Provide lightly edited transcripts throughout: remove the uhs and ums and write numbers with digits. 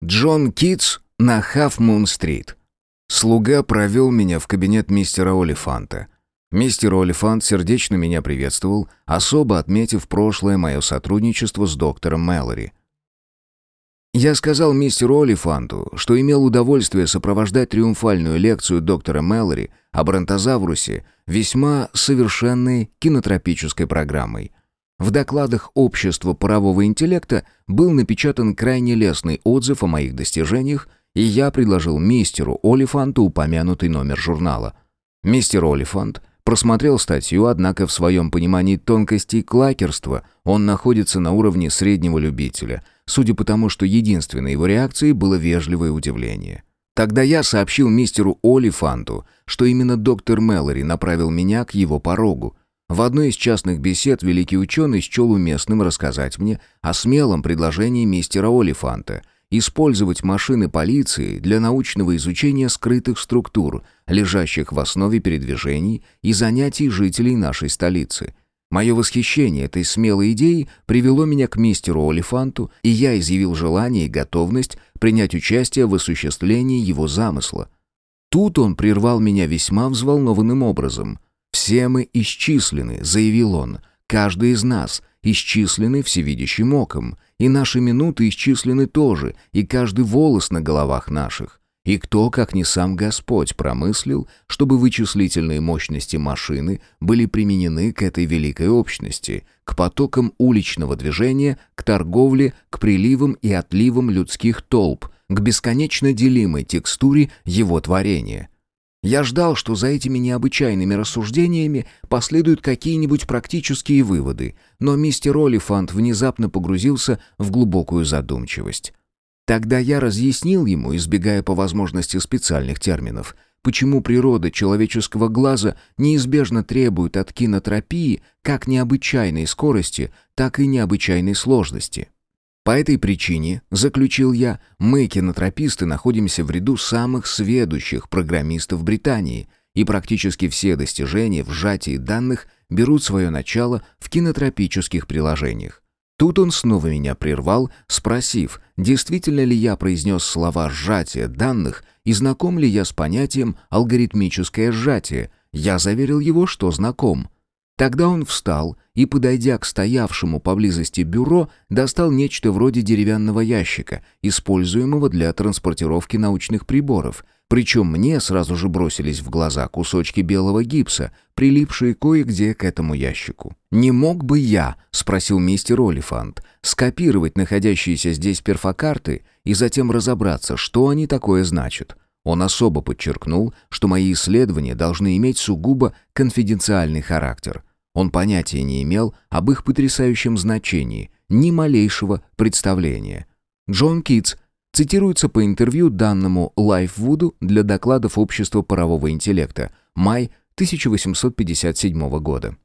Джон Китс на Халф-Мун-стрит. Слуга провел меня в кабинет мистера Олифанта. Мистер Олифант сердечно меня приветствовал, особо отметив прошлое мое сотрудничество с доктором Мэлори. Я сказал мистеру Олифанту, что имел удовольствие сопровождать триумфальную лекцию доктора Мэлори о бронтозаврусе весьма совершенной кинотропической программой. В докладах Общества парового интеллекта был напечатан крайне лестный отзыв о моих достижениях, и я предложил мистеру Олифанту упомянутый номер журнала. Мистер Олифант просмотрел статью, однако в своем понимании тонкостей клакерства он находится на уровне среднего любителя, судя по тому, что единственной его реакцией было вежливое удивление. Тогда я сообщил мистеру Олифанту, что именно доктор Мэлори направил меня к его порогу. В одной из частных бесед великий ученый счел уместным рассказать мне о смелом предложении мистера Олифанта использовать машины полиции для научного изучения скрытых структур, лежащих в основе передвижений и занятий жителей нашей столицы. Мое восхищение этой смелой идеей привело меня к мистеру Олифанту, и я изъявил желание и готовность принять участие в осуществлении его замысла. Тут он прервал меня весьма взволнованным образом. «Все мы исчислены», — заявил он, — «каждый из нас исчислены всевидящим оком, и наши минуты исчислены тоже, и каждый волос на головах наших. И кто, как не сам Господь, промыслил, чтобы вычислительные мощности машины были применены к этой великой общности, к потокам уличного движения, к торговле, к приливам и отливам людских толп, к бесконечно делимой текстуре его творения». Я ждал, что за этими необычайными рассуждениями последуют какие-нибудь практические выводы, но мистер Олифант внезапно погрузился в глубокую задумчивость. Тогда я разъяснил ему, избегая по возможности специальных терминов, почему природа человеческого глаза неизбежно требует от кинотропии как необычайной скорости, так и необычайной сложности. По этой причине, заключил я, мы, кинотрописты, находимся в ряду самых сведущих программистов Британии, и практически все достижения в сжатии данных берут свое начало в кинотропических приложениях. Тут он снова меня прервал, спросив, действительно ли я произнес слова «сжатие данных» и знаком ли я с понятием «алгоритмическое сжатие». Я заверил его, что знаком. Тогда он встал и, подойдя к стоявшему поблизости бюро, достал нечто вроде деревянного ящика, используемого для транспортировки научных приборов. Причем мне сразу же бросились в глаза кусочки белого гипса, прилипшие кое-где к этому ящику. «Не мог бы я, — спросил мистер Олифант, — скопировать находящиеся здесь перфокарты и затем разобраться, что они такое значат?» Он особо подчеркнул, что мои исследования должны иметь сугубо конфиденциальный характер. Он понятия не имел об их потрясающем значении, ни малейшего представления. Джон Китс цитируется по интервью, данному Лайфвуду для докладов Общества парового интеллекта, май 1857 года.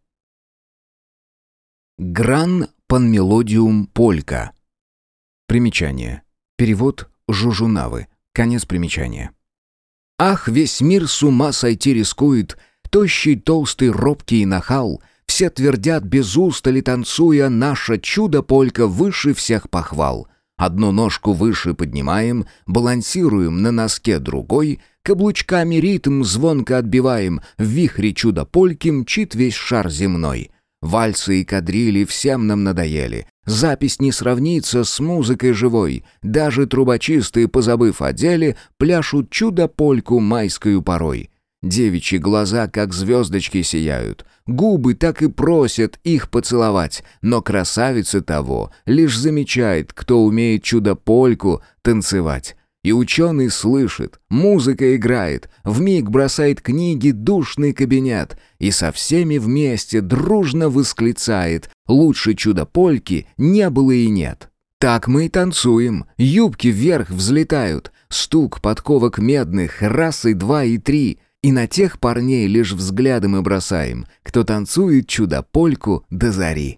Гран пан мелодиум полька. Примечание. Перевод Жужунавы. Конец примечания. Ах, весь мир с ума сойти рискует, тощий, толстый, робкий нахал, все твердят без устали танцуя, наше чудо-полька выше всех похвал. Одну ножку выше поднимаем, балансируем на носке другой, каблучками ритм звонко отбиваем, в вихре чудо-польки мчит весь шар земной. Вальсы и кадрили всем нам надоели, запись не сравнится с музыкой живой, даже трубочисты, позабыв о деле, пляшут чудо-польку майскою порой. Девичьи глаза, как звездочки, сияют, губы так и просят их поцеловать, но красавица того лишь замечает, кто умеет чудо-польку танцевать. И ученый слышит, музыка играет, вмиг бросает книги душный кабинет и со всеми вместе дружно восклицает: лучше чудо-польки не было и нет. Так мы и танцуем, юбки вверх взлетают, стук подковок медных, раз и два и три, и на тех парней лишь взгляды мы бросаем, кто танцует чудо-польку до зари.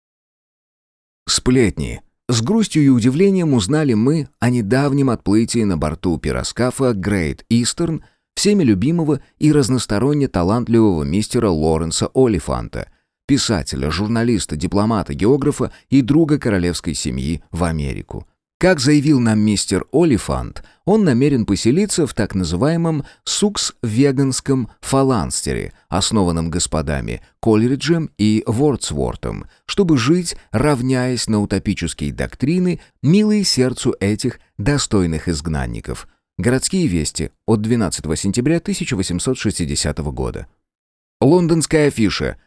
Сплетни. С грустью и удивлением узнали мы о недавнем отплытии на борту пироскафа Great Eastern всеми любимого и разносторонне талантливого мистера Лоренса Олифанта, писателя, журналиста, дипломата, географа и друга королевской семьи в Америку. Как заявил нам мистер Олифант, он намерен поселиться в так называемом Сукс-Веганском фаланстере, основанном господами Колериджем и Вордсвортом, чтобы жить, равняясь на утопические доктрины, милые сердцу этих достойных изгнанников. Городские вести от 12 сентября 1860 года. Лондонская афиша,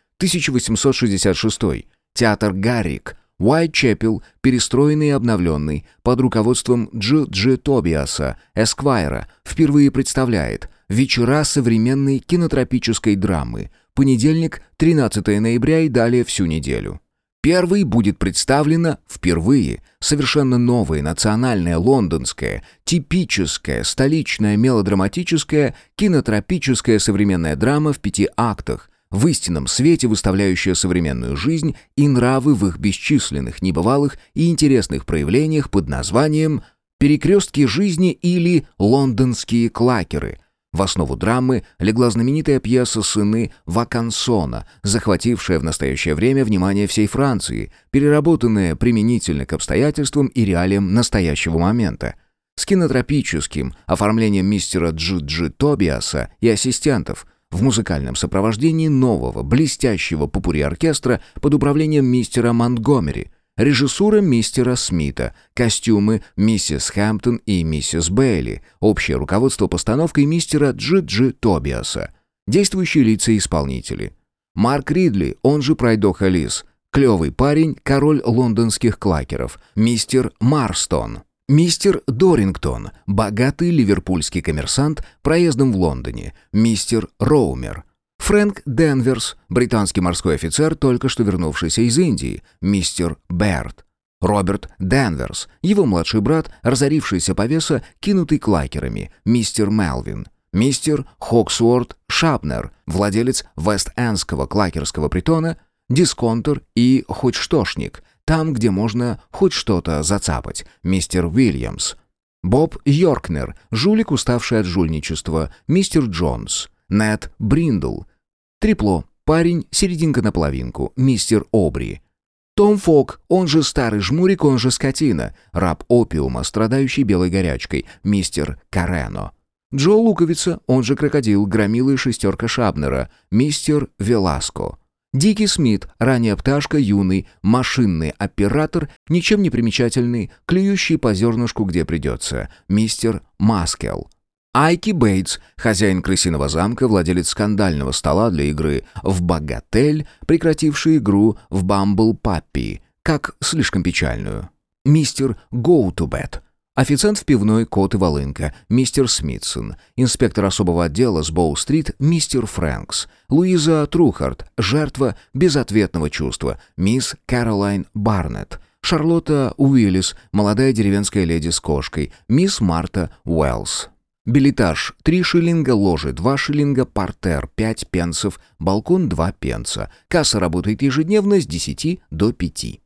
1866. Театр Гаррик, Уайтчепел, перестроенный и обновленный, под руководством Дж. Тобиаса, Эсквайра, впервые представляет «Вечера современной кинотропической драмы», понедельник, 13 ноября и далее всю неделю. Первой будет представлена впервые совершенно новая национальная лондонская, типическая, столичная мелодраматическая, кинотропическая современная драма в 5 актах, в истинном свете выставляющая современную жизнь и нравы в их бесчисленных, небывалых и интересных проявлениях под названием «Перекрестки жизни» или «Лондонские клакеры». В основу драмы легла знаменитая пьеса «Сыны Вакансона», захватившая в настоящее время внимание всей Франции, переработанная применительно к обстоятельствам и реалиям настоящего момента. С кинотропическим оформлением мистера Дж. Тобиаса и ассистентов, в музыкальном сопровождении нового, блестящего попурри-оркестра под управлением мистера Монтгомери, режиссура мистера Смита, костюмы миссис Хэмптон и миссис Бейли, общее руководство постановкой мистера Дж. Тобиаса, действующие лица и исполнители. Марк Ридли, он же Пройдоха Лис, клевый парень, король лондонских клакеров, мистер Марстон. Мистер Дорингтон, богатый ливерпульский коммерсант, проездом в Лондоне. Мистер Роумер. Фрэнк Денверс, британский морской офицер, только что вернувшийся из Индии. Мистер Берт. Роберт Денверс, его младший брат, разорившийся повеса, кинутый клакерами. Мистер Мелвин. Мистер Хоксуорт Шапнер, владелец Вест-Эндского клакерского притона, дисконтер и хоть штошник, там, где можно хоть что-то зацапать, мистер Уильямс. Боб Йоркнер, жулик, уставший от жульничества, мистер Джонс. Нед Бриндл. Трепло, парень, серединка на половинку, мистер Обри. Том Фок, он же старый жмурик, он же скотина, раб опиума, страдающий белой горячкой, мистер Карено. Джо Луковица, он же крокодил, громила и шестерка Шабнера, мистер Веласко. Дикий Смит, ранняя пташка, юный, машинный оператор, ничем не примечательный, клюющий по зернышку где придется, мистер Маскел. Айки Бейтс, хозяин крысиного замка, владелец скандального стола для игры в «Богатель», прекративший игру в «Бамбл Паппи», как слишком печальную. Мистер Гоутубет. Официант в пивной «Кот и волынка», мистер Смитсон, инспектор особого отдела с Боу-стрит, мистер Фрэнкс, Луиза Трухард, жертва безответного чувства, мисс Кэролайн Барнетт, Шарлотта Уиллис, молодая деревенская леди с кошкой, мисс Марта Уэллс. Билетаж 3 шиллинга, ложи 2 шиллинга, партер 5 пенсов, балкон 2 пенса. Касса работает ежедневно с 10 до 5.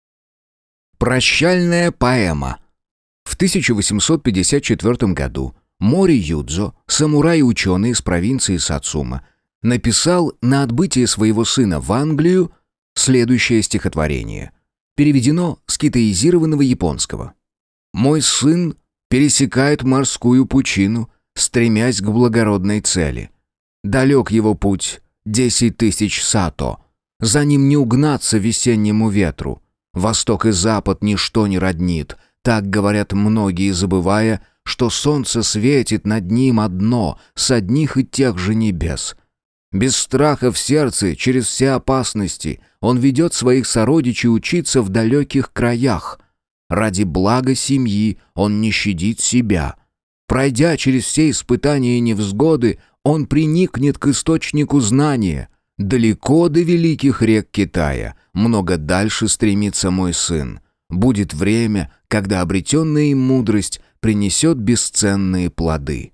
Прощальная поэма. В 1854 году Мори Юдзо, самурай и ученый из провинции Сацума, написал на отбытие своего сына в Англию следующее стихотворение. Переведено с китаизированного японского. «Мой сын пересекает морскую пучину, стремясь к благородной цели. Далек его путь, 10 тысяч сато. За ним не угнаться весеннему ветру. Восток и запад ничто не роднит. Так говорят многие, забывая, что солнце светит над ним одно, с одних и тех же небес. Без страха в сердце, через все опасности, он ведет своих сородичей учиться в далеких краях. Ради блага семьи он не щадит себя. Пройдя через все испытания и невзгоды, он приникнет к источнику знания. Далеко до великих рек Китая, много дальше стремится мой сын. Будет время, когда обретенная им мудрость принесет бесценные плоды».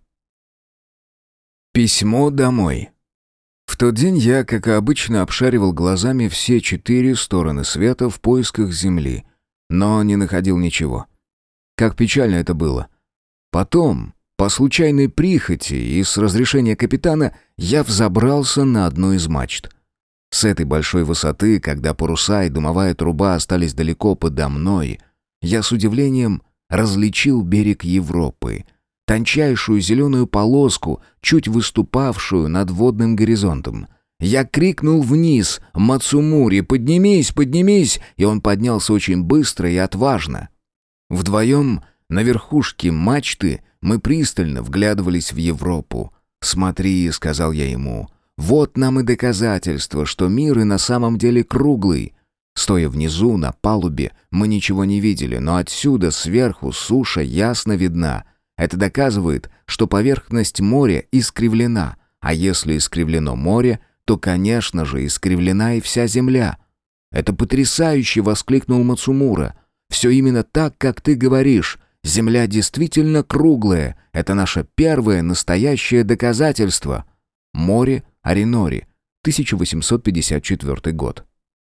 Письмо домой. В тот день я, как и обычно, обшаривал глазами все 4 стороны света в поисках земли, но не находил ничего. Как печально это было. Потом, по случайной прихоти и с разрешения капитана, я взобрался на одну из мачт. С этой большой высоты, когда паруса и дымовая труба остались далеко подо мной, я с удивлением различил берег Европы. Тончайшую зеленую полоску, чуть выступавшую над водным горизонтом. Я крикнул вниз: «Мацумури, поднимись, поднимись!» И он поднялся очень быстро и отважно. Вдвоем на верхушке мачты мы пристально вглядывались в Европу. «Смотри», — сказал я ему, — «вот нам и доказательство, что мир и на самом деле круглый». Стоя внизу, на палубе, мы ничего не видели, но отсюда, сверху, суша ясно видна. Это доказывает, что поверхность моря искривлена, а если искривлено море, то, конечно же, искривлена и вся земля. «Это потрясающе!» — воскликнул Мацумура. «Все именно так, как ты говоришь. Земля действительно круглая. Это наше первое настоящее доказательство». Море Аринори, 1854 год.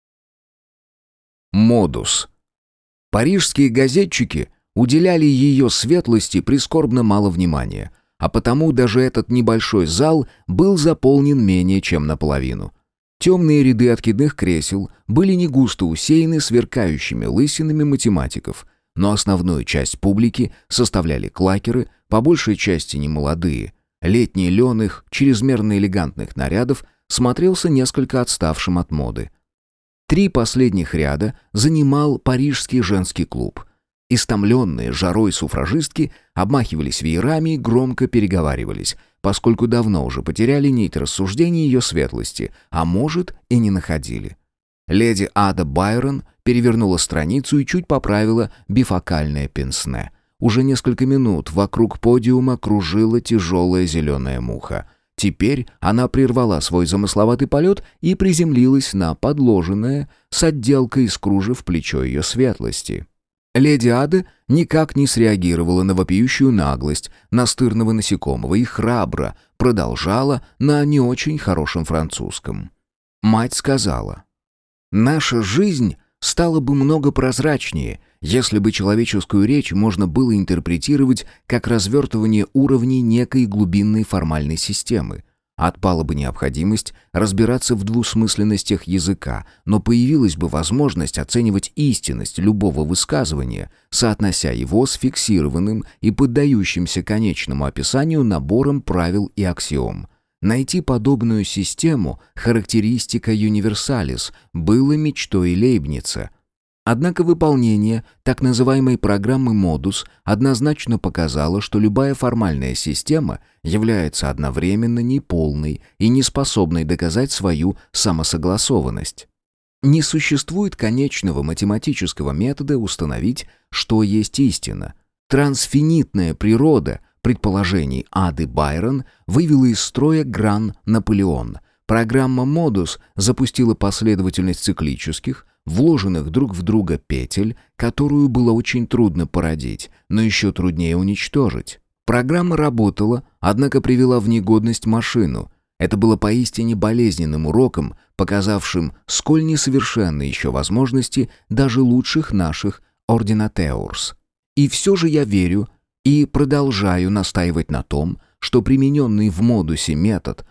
Модус. Парижские газетчики уделяли ее светлости прискорбно мало внимания, а потому даже этот небольшой зал был заполнен менее чем наполовину. Темные ряды откидных кресел были не густо усеяны сверкающими лысинами математиков, но основную часть публики составляли клакеры, по большей части немолодые. Летний лен их чрезмерно элегантных нарядов смотрелся несколько отставшим от моды. 3 последних ряда занимал парижский женский клуб. Истомленные жарой суфражистки обмахивались веерами и громко переговаривались, поскольку давно уже потеряли нить рассуждений ее светлости, а может и не находили. Леди Ада Байрон перевернула страницу и чуть поправила бифокальное пенсне. Уже несколько минут вокруг подиума кружила тяжелая зеленая муха. Теперь она прервала свой замысловатый полет и приземлилась на подложенное с отделкой из кружев плечо ее светлости. Леди Ада никак не среагировала на вопиющую наглость настырного насекомого и храбро продолжала на не очень хорошем французском. Мать сказала: «Наша жизнь стала бы много прозрачнее, если бы человеческую речь можно было интерпретировать как развертывание уровней некой глубинной формальной системы. Отпала бы необходимость разбираться в двусмысленностях языка, но появилась бы возможность оценивать истинность любого высказывания, соотнося его с фиксированным и поддающимся конечному описанию набором правил и аксиом. Найти подобную систему характеристика универсалис было мечтой Лейбница. Однако выполнение так называемой программы «Модус» однозначно показало, что любая формальная система является одновременно неполной и неспособной доказать свою самосогласованность. Не существует конечного математического метода установить, что есть истина. Трансфинитная природа предположений Ады Байрон вывела из строя Гран-Наполеон. Программа «Модус» запустила последовательность циклических, вложенных друг в друга петель, которую было очень трудно породить, но еще труднее уничтожить. Программа работала, однако привела в негодность машину. Это было поистине болезненным уроком, показавшим, сколь несовершенны еще возможности даже лучших наших ординатеурс. И все же я верю и продолжаю настаивать на том, что примененный в модусе метод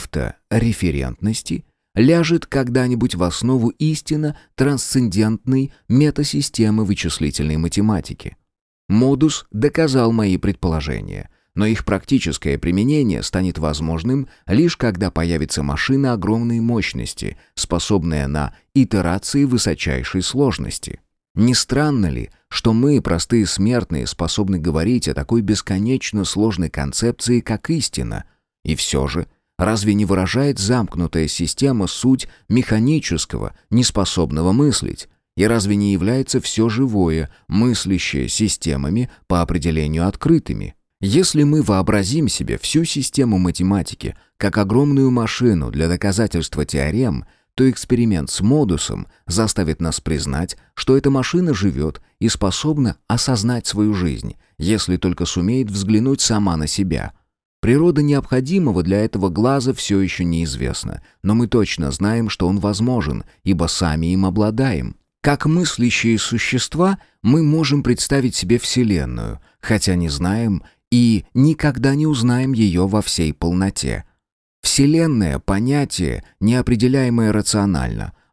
автореферентности ляжет когда-нибудь в основу истинно трансцендентной метасистемы вычислительной математики. Модус доказал мои предположения, но их практическое применение станет возможным лишь когда появится машина огромной мощности, способная на итерации высочайшей сложности. Не странно ли, что мы, простые смертные, способны говорить о такой бесконечно сложной концепции, как истина? И все же, разве не выражает замкнутая система суть механического, неспособного мыслить? И разве не является все живое, мыслящее системами по определению открытыми? Если мы вообразим себе всю систему математики как огромную машину для доказательства теорем, то эксперимент с модусом заставит нас признать, что эта машина живет и способна осознать свою жизнь, если только сумеет взглянуть сама на себя. Природа необходимого для этого глаза все еще неизвестна, но мы точно знаем, что он возможен, ибо сами им обладаем. Как мыслящие существа мы можем представить себе Вселенную, хотя не знаем и никогда не узнаем ее во всей полноте. Вселенная — понятие, неопределяемое рационально,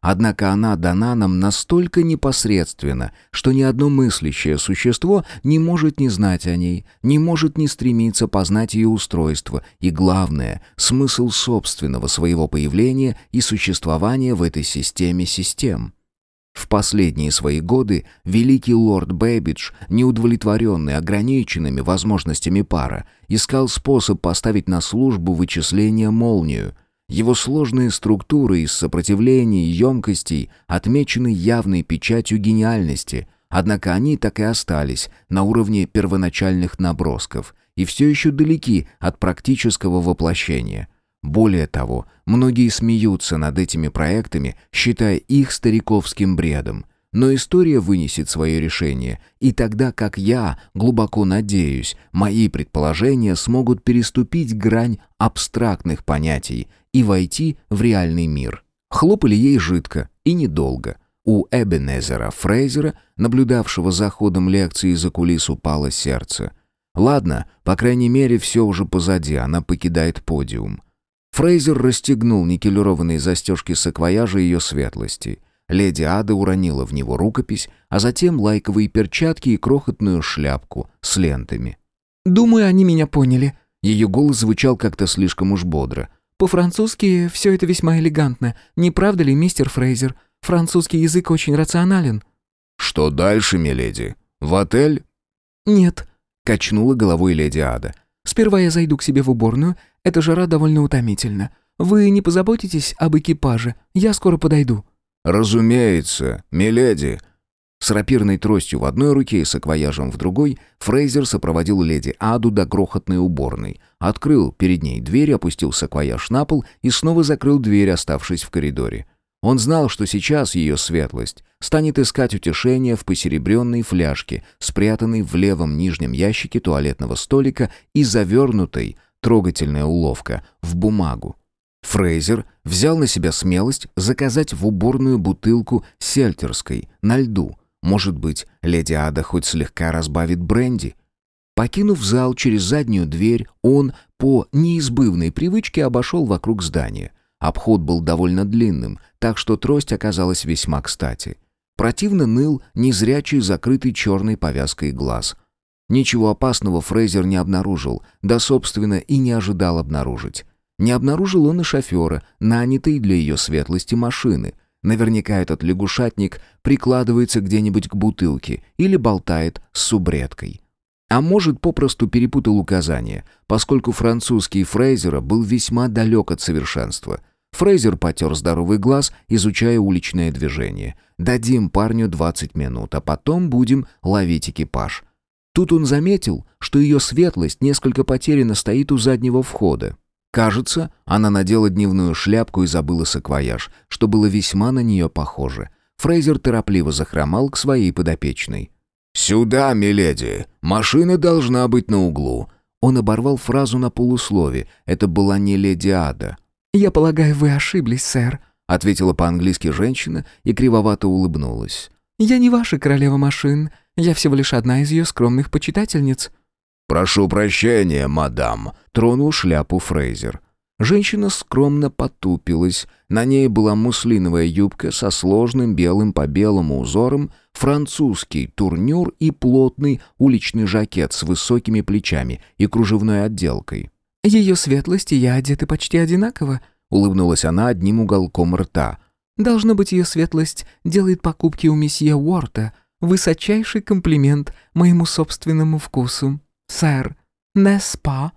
Однако она дана нам настолько непосредственно, что ни одно мыслящее существо не может не знать о ней, не может не стремиться познать ее устройство и, главное, смысл собственного своего появления и существования в этой системе систем. В последние свои годы великий лорд Бэббидж, неудовлетворенный ограниченными возможностями пара, искал способ поставить на службу вычисления молнию. Его сложные структуры из сопротивлений и емкостей отмечены явной печатью гениальности, однако они так и остались на уровне первоначальных набросков и все еще далеки от практического воплощения. Более того, многие смеются над этими проектами, считая их стариковским бредом. Но история вынесет свое решение, и тогда, как я глубоко надеюсь, мои предположения смогут переступить грань абстрактных понятий и войти в реальный мир. Хлопали ей жидко и недолго. У Эбенезера Фрейзера, наблюдавшего за ходом лекции за кулис, упало сердце. Ладно, по крайней мере, все уже позади, она покидает подиум. Фрейзер расстегнул никелированные застежки саквояжа ее светлости. Леди Ада уронила в него рукопись, а затем лайковые перчатки и крохотную шляпку с лентами. «Думаю, они меня поняли». Ее голос звучал как-то слишком уж бодро. «По-французски все это весьма элегантно. Не правда ли, мистер Фрейзер? Французский язык очень рационален». «Что дальше, миледи? В отель?» «Нет», — качнула головой леди Ада. «Сперва я зайду к себе в уборную. Эта жара довольно утомительна. Вы не позаботитесь об экипаже? Я скоро подойду». «Разумеется, миледи». С рапирной тростью в одной руке и саквояжем в другой Фрейзер сопроводил леди Аду до крохотной уборной, открыл перед ней дверь, опустил саквояж на пол и снова закрыл дверь, оставшись в коридоре. Он знал, что сейчас ее светлость станет искать утешение в посеребренной фляжке, спрятанной в левом нижнем ящике туалетного столика и завернутой, трогательная уловка, в бумагу. Фрейзер взял на себя смелость заказать в уборную бутылку сельтерской на льду. Может быть, леди Ада хоть слегка разбавит бренди? Покинув зал через заднюю дверь, он по неизбывной привычке обошел вокруг здания. Обход был довольно длинным, так что трость оказалась весьма кстати. Противно ныл незрячий, закрытый черной повязкой глаз. Ничего опасного Фрейзер не обнаружил, да, собственно, и не ожидал обнаружить. Не обнаружил он и шофера, нанятой для ее светлости машины. Наверняка этот лягушатник прикладывается где-нибудь к бутылке или болтает с субредкой. А может, попросту перепутал указания, поскольку французский Фрейзера был весьма далек от совершенства. Фрейзер потер здоровый глаз, изучая уличное движение. «Дадим парню 20 минут, а потом будем ловить экипаж». Тут он заметил, что ее светлость несколько потерянно стоит у заднего входа. Кажется, она надела дневную шляпку и забыла саквояж, что было весьма на нее похоже. Фрейзер торопливо захромал к своей подопечной. «Сюда, миледи! Машина должна быть на углу!» Он оборвал фразу на полуслове. Это была не леди Ада. «Я полагаю, вы ошиблись, сэр», — ответила по-английски женщина и кривовато улыбнулась. «Я не ваша королева машин. Я всего лишь одна из ее скромных почитательниц». «Прошу прощения, мадам», — тронул шляпу Фрейзер. Женщина скромно потупилась. На ней была муслиновая юбка со сложным белым по белому узором, французский турнюр и плотный уличный жакет с высокими плечами и кружевной отделкой. «Ее светлость и я одеты почти одинаково», — улыбнулась она одним уголком рта. «Должно быть, ее светлость делает покупки у месье Уорта. Высочайший комплимент моему собственному вкусу. Сэр, не-спа?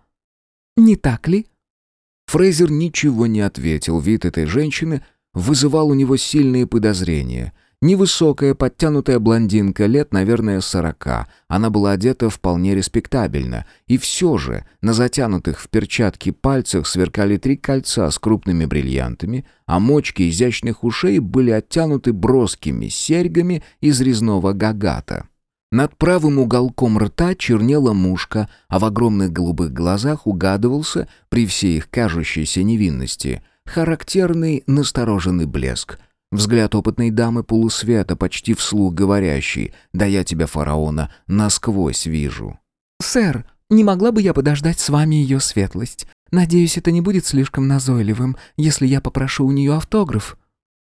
Не так ли?» Фрейзер ничего не ответил. Вид этой женщины вызывал у него сильные подозрения. Невысокая, подтянутая блондинка, лет, наверное, 40. Она была одета вполне респектабельно. И все же на затянутых в перчатки пальцах сверкали 3 кольца с крупными бриллиантами, а мочки изящных ушей были оттянуты броскими серьгами из резного гагата. Над правым уголком рта чернела мушка, а в огромных голубых глазах угадывался, при всей их кажущейся невинности, характерный настороженный блеск. Взгляд опытной дамы полусвета, почти вслух говорящий: «Да я тебя, фараона, насквозь вижу». «Сэр, не могла бы я подождать с вами ее светлость? Надеюсь, это не будет слишком назойливым, если я попрошу у нее автограф».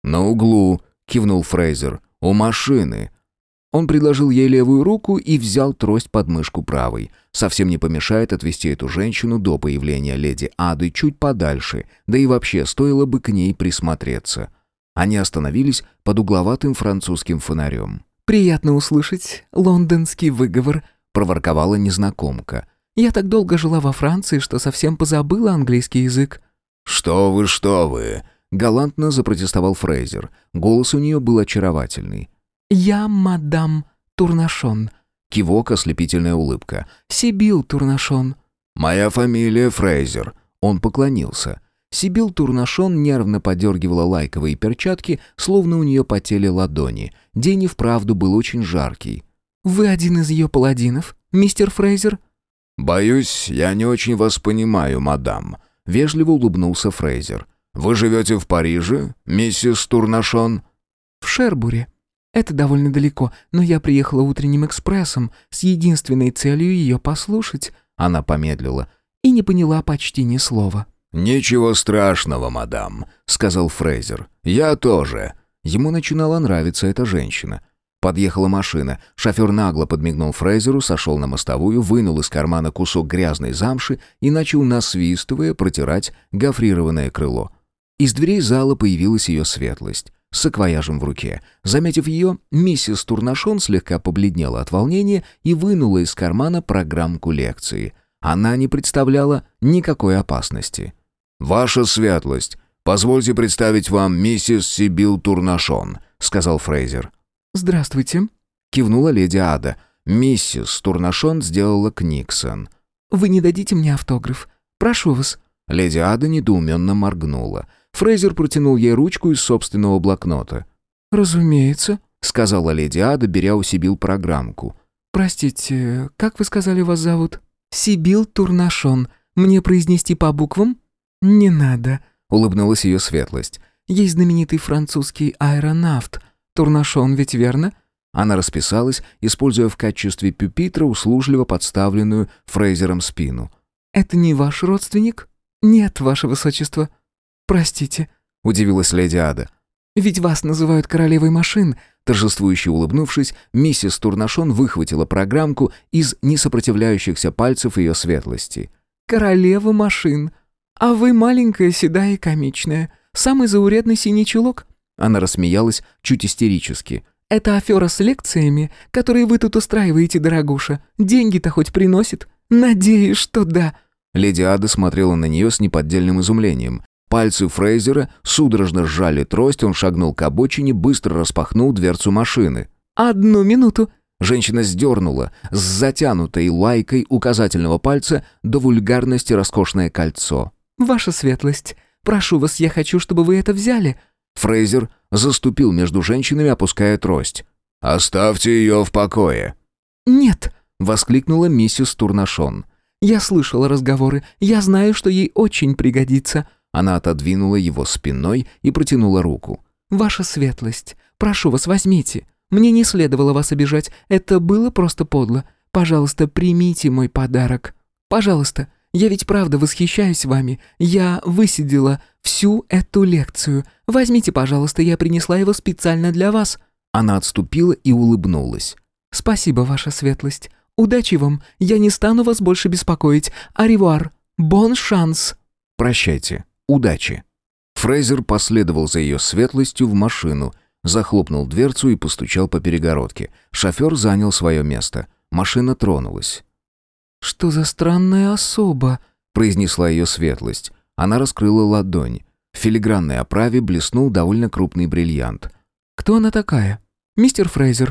«На углу», — кивнул Фрейзер. «У машины». Он предложил ей левую руку и взял трость под мышку правой. Совсем не помешает отвезти эту женщину до появления леди Ады чуть подальше, да и вообще стоило бы к ней присмотреться. Они остановились под угловатым французским фонарем. «Приятно услышать лондонский выговор», — проворковала незнакомка. «Я так долго жила во Франции, что совсем позабыла английский язык». «Что вы!» — галантно запротестовал Фрейзер. Голос у нее был очаровательный. «Я мадам Турнашон». Кивок, ослепительная улыбка. «Сибил Турнашон». «Моя фамилия Фрейзер». Он поклонился. Сибил Турнашон нервно подергивала лайковые перчатки, словно у нее потели ладони. День и вправду был очень жаркий. «Вы один из ее паладинов, мистер Фрейзер?» «Боюсь, я не очень вас понимаю, мадам», — вежливо улыбнулся Фрейзер. «Вы живете в Париже, миссис Турнашон?» «В Шербуре. Это довольно далеко, но я приехала утренним экспрессом с единственной целью ее послушать». Она помедлила. «И не поняла почти ни слова». «Ничего страшного, мадам», — сказал Фрейзер. «Я тоже». Ему начинала нравиться эта женщина. Подъехала машина. Шофер нагло подмигнул Фрейзеру, сошел на мостовую, вынул из кармана кусок грязной замши и начал, насвистывая, протирать гофрированное крыло. Из дверей зала появилась ее светлость, с саквояжем в руке. Заметив ее, миссис Турнашон слегка побледнела от волнения и вынула из кармана программку лекции. Она не представляла никакой опасности. «Ваша светлость, позвольте представить вам миссис Сибил Турнашон», — сказал Фрейзер. «Здравствуйте», — кивнула леди Ада. Миссис Турнашон сделала книксон. «Вы не дадите мне автограф? Прошу вас». Леди Ада недоуменно моргнула. Фрейзер протянул ей ручку из собственного блокнота. «Разумеется», — сказала леди Ада, беря у Сибил программку. «Простите, как вы сказали, вас зовут?» «Сибил Турнашон. Мне произнести по буквам?» «Не надо», — улыбнулась ее светлость. «Есть знаменитый французский аэронавт. Турнашон, ведь верно?» Она расписалась, используя в качестве пюпитра услужливо подставленную Фрейзером спину. «Это не ваш родственник?» «Нет, ваше высочество». «Простите», — удивилась леди Ада. «Ведь вас называют королевой машин». Торжествующе улыбнувшись, миссис Турнашон выхватила программку из несопротивляющихся пальцев ее светлости. «Королева машин. А вы маленькая, седая и комичная. Самый заурядный синий чулок». Она рассмеялась чуть истерически. «Это афера с лекциями, которые вы тут устраиваете, дорогуша. Деньги-то хоть приносит? Надеюсь, что да». Леди Ада смотрела на нее с неподдельным изумлением. Пальцы Фрейзера судорожно сжали трость, он шагнул к обочине, быстро распахнул дверцу машины. «Одну минуту». Женщина сдернула с затянутой лайкой указательного пальца до вульгарности роскошное кольцо. «Ваша светлость, прошу вас, я хочу, чтобы вы это взяли». Фрейзер заступил между женщинами, опуская трость. «Оставьте ее в покое». «Нет», — воскликнула миссис Турнашон. «Я слышала разговоры, я знаю, что ей очень пригодится». Она отодвинула его спиной и протянула руку. «Ваша светлость, прошу вас, возьмите. Мне не следовало вас обижать, это было просто подло. Пожалуйста, примите мой подарок. Пожалуйста, я ведь правда восхищаюсь вами. Я высидела всю эту лекцию. Возьмите, пожалуйста, я принесла его специально для вас». Она отступила и улыбнулась. «Спасибо, ваша светлость. Удачи вам, я не стану вас больше беспокоить. Аревуар, бон шанс». «Прощайте, удачи». Фрейзер последовал за ее светлостью в машину, захлопнул дверцу и постучал по перегородке. Шофер занял свое место. Машина тронулась. «Что за странная особа?» — произнесла ее светлость. Она раскрыла ладонь. В филигранной оправе блеснул довольно крупный бриллиант. «Кто она такая? Мистер Фрейзер?»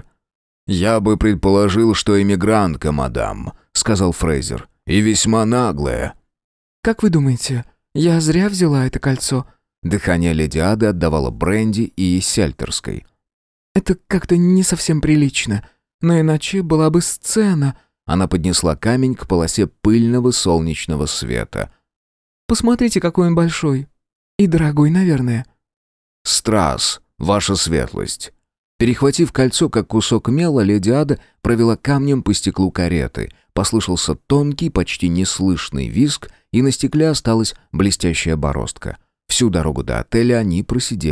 «Я бы предположил, что эмигрантка, мадам», — сказал Фрейзер. «И весьма наглая». «Как вы думаете, я зря взяла это кольцо?» Дыхание леди Ады отдавало бренди и сельтерской. «Это как-то не совсем прилично, но иначе была бы сцена». Она поднесла камень к полосе пыльного солнечного света. «Посмотрите, какой он большой. И дорогой, наверное». «Страз, ваша светлость». Перехватив кольцо, как кусок мела, леди Ада провела камнем по стеклу кареты. Послышался тонкий, почти неслышный визг, и на стекле осталась блестящая бороздка. Всю дорогу до отеля они просидели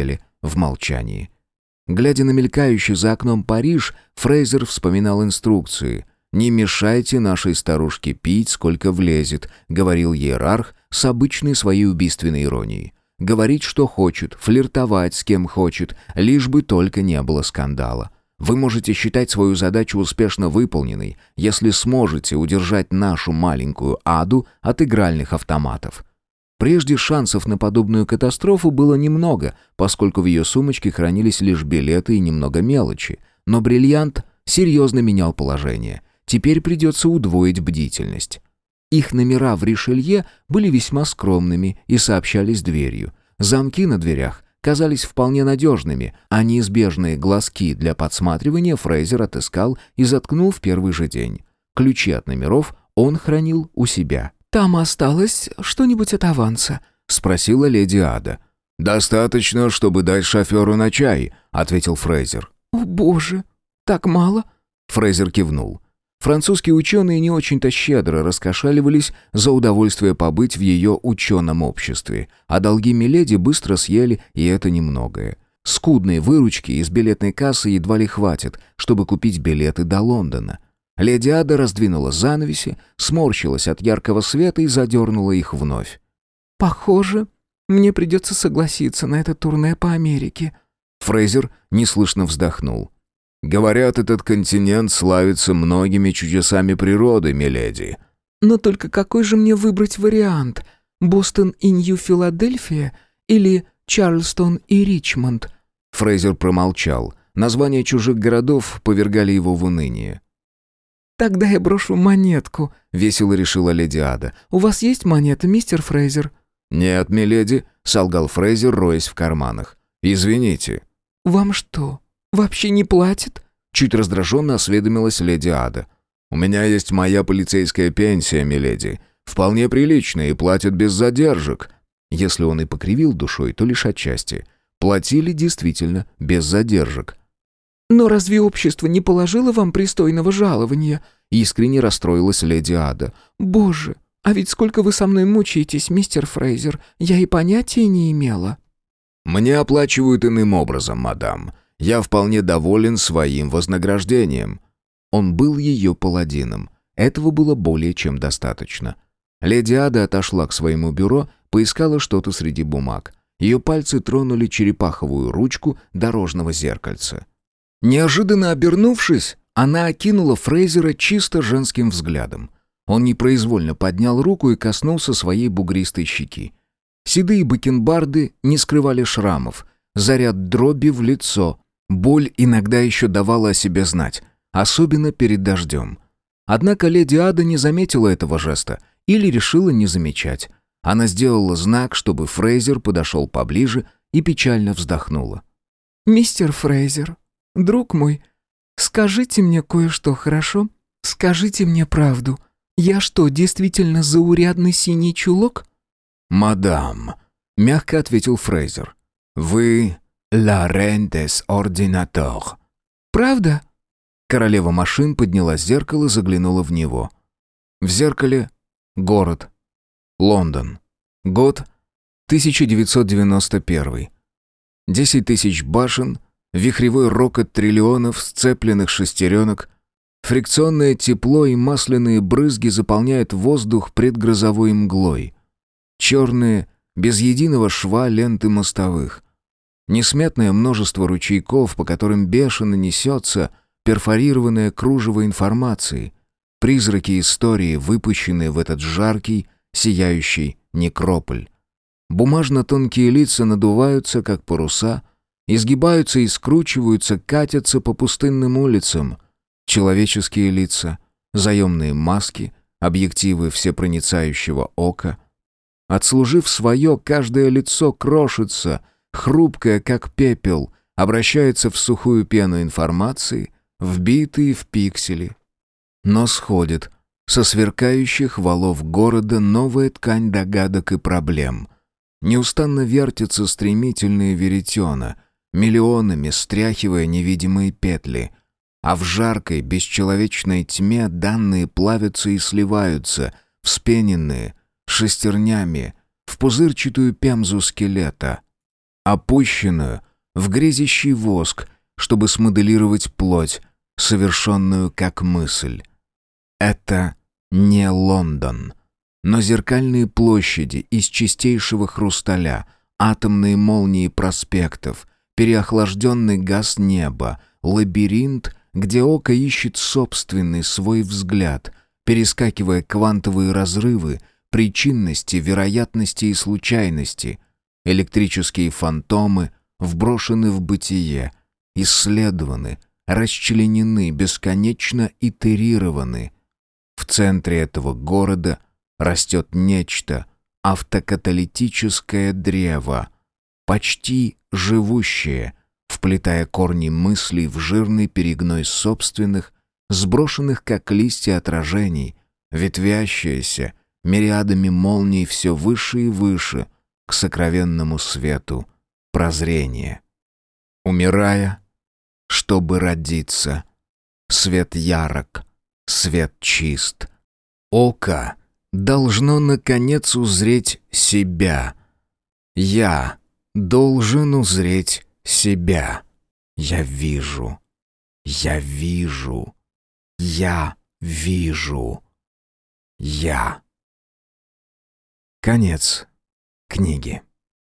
в молчании. Глядя на мелькающий за окном Париж, Фрейзер вспоминал инструкции. «Не мешайте нашей старушке пить, сколько влезет», — говорил иерарх с обычной своей убийственной иронией. «Говорить, что хочет, флиртовать с кем хочет, лишь бы только не было скандала. Вы можете считать свою задачу успешно выполненной, если сможете удержать нашу маленькую Аду от игральных автоматов». Прежде шансов на подобную катастрофу было немного, поскольку в ее сумочке хранились лишь билеты и немного мелочи. Но бриллиант серьезно менял положение. Теперь придется удвоить бдительность. Их номера в Ришелье были весьма скромными и сообщались дверью. Замки на дверях казались вполне надежными, а неизбежные глазки для подсматривания Фрейзер отыскал и заткнул в первый же день. Ключи от номеров он хранил у себя. «Там осталось что-нибудь от аванса?» — спросила леди Ада. «Достаточно, чтобы дать шоферу на чай», — ответил Фрейзер. «О, боже, так мало?» Фрейзер кивнул. Французские ученые не очень-то щедро раскошеливались за удовольствие побыть в ее ученом обществе, а долги миледи быстро съели, и это немногое. Скудной выручки из билетной кассы едва ли хватит, чтобы купить билеты до Лондона. Леди Ада раздвинула занавеси, сморщилась от яркого света и задернула их вновь. «Похоже, мне придется согласиться на это турне по Америке». Фрейзер неслышно вздохнул. «Говорят, этот континент славится многими чудесами природы, миледи». «Но только какой же мне выбрать вариант? Бостон и Нью-Филадельфия или Чарльстон и Ричмонд?» Фрейзер промолчал. Названия чужих городов повергали его в уныние. «Тогда я брошу монетку», — весело решила леди Ада. «У вас есть монета, мистер Фрейзер?» «Нет, миледи», — солгал Фрейзер, роясь в карманах. «Извините». «Вам что, вообще не платят?» Чуть раздраженно осведомилась леди Ада. «У меня есть моя полицейская пенсия, миледи. Вполне приличная и платят без задержек». Если он и покривил душой, то лишь отчасти. Платили действительно без задержек. «Но разве общество не положило вам пристойного жалования?» Искренне расстроилась леди Ада. «Боже, а ведь сколько вы со мной мучаетесь, мистер Фрейзер, я и понятия не имела». «Мне оплачивают иным образом, мадам. Я вполне доволен своим вознаграждением». Он был ее паладином. Этого было более чем достаточно. Леди Ада отошла к своему бюро, поискала что-то среди бумаг. Ее пальцы тронули черепаховую ручку дорожного зеркальца. Неожиданно обернувшись, она окинула Фрейзера чисто женским взглядом. Он непроизвольно поднял руку и коснулся своей бугристой щеки. Седые бакенбарды не скрывали шрамов, заряд дроби в лицо. Боль иногда еще давала о себе знать, особенно перед дождем. Однако леди Ада не заметила этого жеста или решила не замечать. Она сделала знак, чтобы Фрейзер подошел поближе, и печально вздохнула. «Мистер Фрейзер, друг мой, скажите мне кое-что, хорошо? Скажите мне правду. Я что, действительно заурядный синий чулок?» «Мадам», — мягко ответил Фрейзер, — «вы la reine des ordinateurs». «Правда?» Королева машин подняла зеркало и заглянула в него. В зеркале город. Лондон. Год 1991. 10 тысяч башен, вихревой рокот триллионов сцепленных шестеренок, фрикционное тепло и масляные брызги заполняют воздух предгрозовой мглой. Черные, без единого шва ленты мостовых. Несметное множество ручейков, по которым бешено несется перфорированное кружево информации. Призраки истории, выпущенные в этот жаркий, сияющий некрополь. Бумажно-тонкие лица надуваются, как паруса, изгибаются и скручиваются, катятся по пустынным улицам. Человеческие лица, заемные маски, объективы всепроницающего ока. Отслужив свое, каждое лицо крошится, хрупкое, как пепел, обращается в сухую пену информации, вбитые в пиксели. Но сходит со сверкающих валов города новая ткань догадок и проблем. Неустанно вертятся стремительные веретена, миллионами стряхивая невидимые петли, а в жаркой, бесчеловечной тьме данные плавятся и сливаются, вспененные, шестернями, в пузырчатую пемзу скелета, опущенную, в грезящий воск, чтобы смоделировать плоть, совершенную как мысль. Это не Лондон, но зеркальные площади из чистейшего хрусталя, атомные молнии проспектов, переохлажденный газ неба, лабиринт, где око ищет собственный свой взгляд, перескакивая квантовые разрывы, причинности, вероятности и случайности. Электрические фантомы вброшены в бытие, исследованы, расчленены, бесконечно итерированы. В центре этого города растет нечто, автокаталитическое древо, почти живущее, вплетая корни мыслей в жирный перегной собственных, сброшенных как листья отражений, ветвящееся мириадами молний все выше и выше к сокровенному свету прозрения. Умирая, чтобы родиться, свет ярок, свет чист. Око должно, наконец, узреть себя. Я должен узреть себя. Я вижу. Я вижу. Я вижу. Я. Конец книги.